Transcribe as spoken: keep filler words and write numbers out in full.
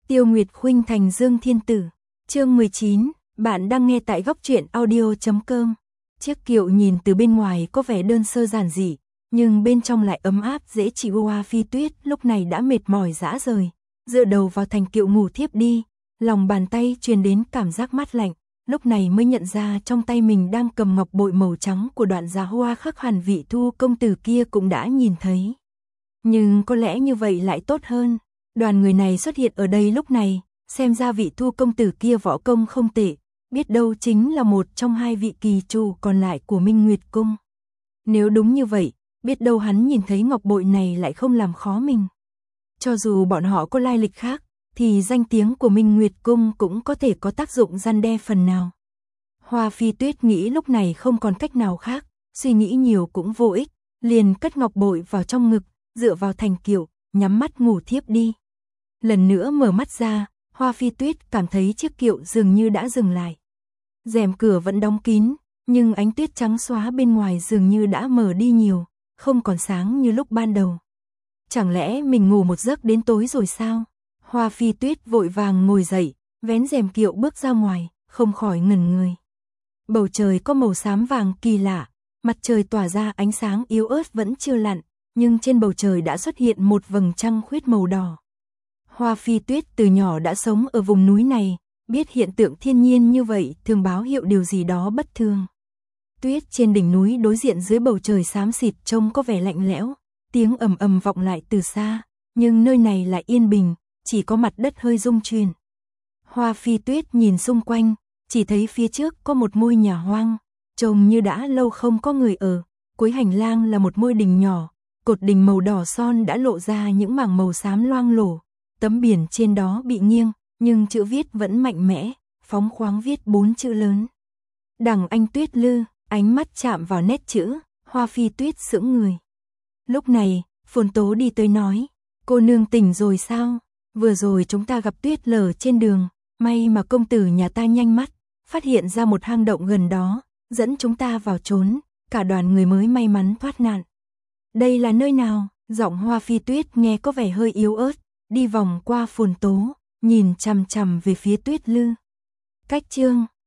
Tiêu Nguyệt Khuynh thành Dương Thiên Tử. Chương mười chín, bạn đang nghe tại góc truyện audio chấm com. Chiếc kiệu nhìn từ bên ngoài có vẻ đơn sơ giản dị, nhưng bên trong lại ấm áp dễ chịu. Hoa Phi Tuyết lúc này đã mệt mỏi rã rời, dựa đầu vào thành kiệu ngủ thiếp đi, lòng bàn tay truyền đến cảm giác mát lạnh, lúc này mới nhận ra trong tay mình đang cầm ngọc bội màu trắng của Đoạn Gia Hoa khắc hẳn vị Thu công tử kia cũng đã nhìn thấy. Nhưng có lẽ như vậy lại tốt hơn. Đoàn người này xuất hiện ở đây lúc này, xem ra vị Thu công tử kia võ công không tệ, biết đâu chính là một trong hai vị kỳ chủ còn lại của Minh Nguyệt Cung. Nếu đúng như vậy, biết đâu hắn nhìn thấy ngọc bội này lại không làm khó mình. Cho dù bọn họ có lai lịch khác, thì danh tiếng của Minh Nguyệt Cung cũng có thể có tác dụng răn đe phần nào. Hoa Phi Tuyết nghĩ lúc này không còn cách nào khác, suy nghĩ nhiều cũng vô ích, liền cất ngọc bội vào trong ngực, dựa vào thành kiệu, nhắm mắt ngủ thiếp đi. Lần nữa mở mắt ra, Hoa Phi Tuyết cảm thấy chiếc kiệu dường như đã dừng lại. Rèm cửa vẫn đóng kín, nhưng ánh tuyết trắng xóa bên ngoài dường như đã mờ đi nhiều, không còn sáng như lúc ban đầu. Chẳng lẽ mình ngủ một giấc đến tối rồi sao? Hoa Phi Tuyết vội vàng ngồi dậy, vén rèm kiệu bước ra ngoài, không khỏi ngẩn người. Bầu trời có màu xám vàng kỳ lạ, mặt trời tỏa ra ánh sáng yếu ớt vẫn chưa lặn, nhưng trên bầu trời đã xuất hiện một vầng trăng khuyết màu đỏ. Hoa Phi Tuyết từ nhỏ đã sống ở vùng núi này, biết hiện tượng thiên nhiên như vậy thường báo hiệu điều gì đó bất thường. Tuyết trên đỉnh núi đối diện dưới bầu trời xám xịt trông có vẻ lạnh lẽo, tiếng ầm ầm vọng lại từ xa, nhưng nơi này lại yên bình, chỉ có mặt đất hơi rung chuyển. Hoa Phi Tuyết nhìn xung quanh, chỉ thấy phía trước có một ngôi nhà hoang, trông như đã lâu không có người ở, cuối hành lang là một ngôi đình nhỏ, cột đình màu đỏ son đã lộ ra những mảng màu xám loang lổ, tấm biển trên đó bị nghiêng, nhưng chữ viết vẫn mạnh mẽ, phóng khoáng viết bốn chữ lớn. Đằng Anh Tuyết Lư, ánh mắt chạm vào nét chữ, Hoa Phi Tuyết sững người. Lúc này, Phồn Tố đi tới nói, cô nương tỉnh rồi sao? Vừa rồi chúng ta gặp Tuyết lở trên đường, may mà công tử nhà ta nhanh mắt, phát hiện ra một hang động gần đó, dẫn chúng ta vào trốn, cả đoàn người mới may mắn thoát nạn. Đây là nơi nào? Giọng Hoa Phi Tuyết nghe có vẻ hơi yếu ớt, đi vòng qua Phồn Tố, nhìn chằm chằm về phía Tuyết Lư. Cách chương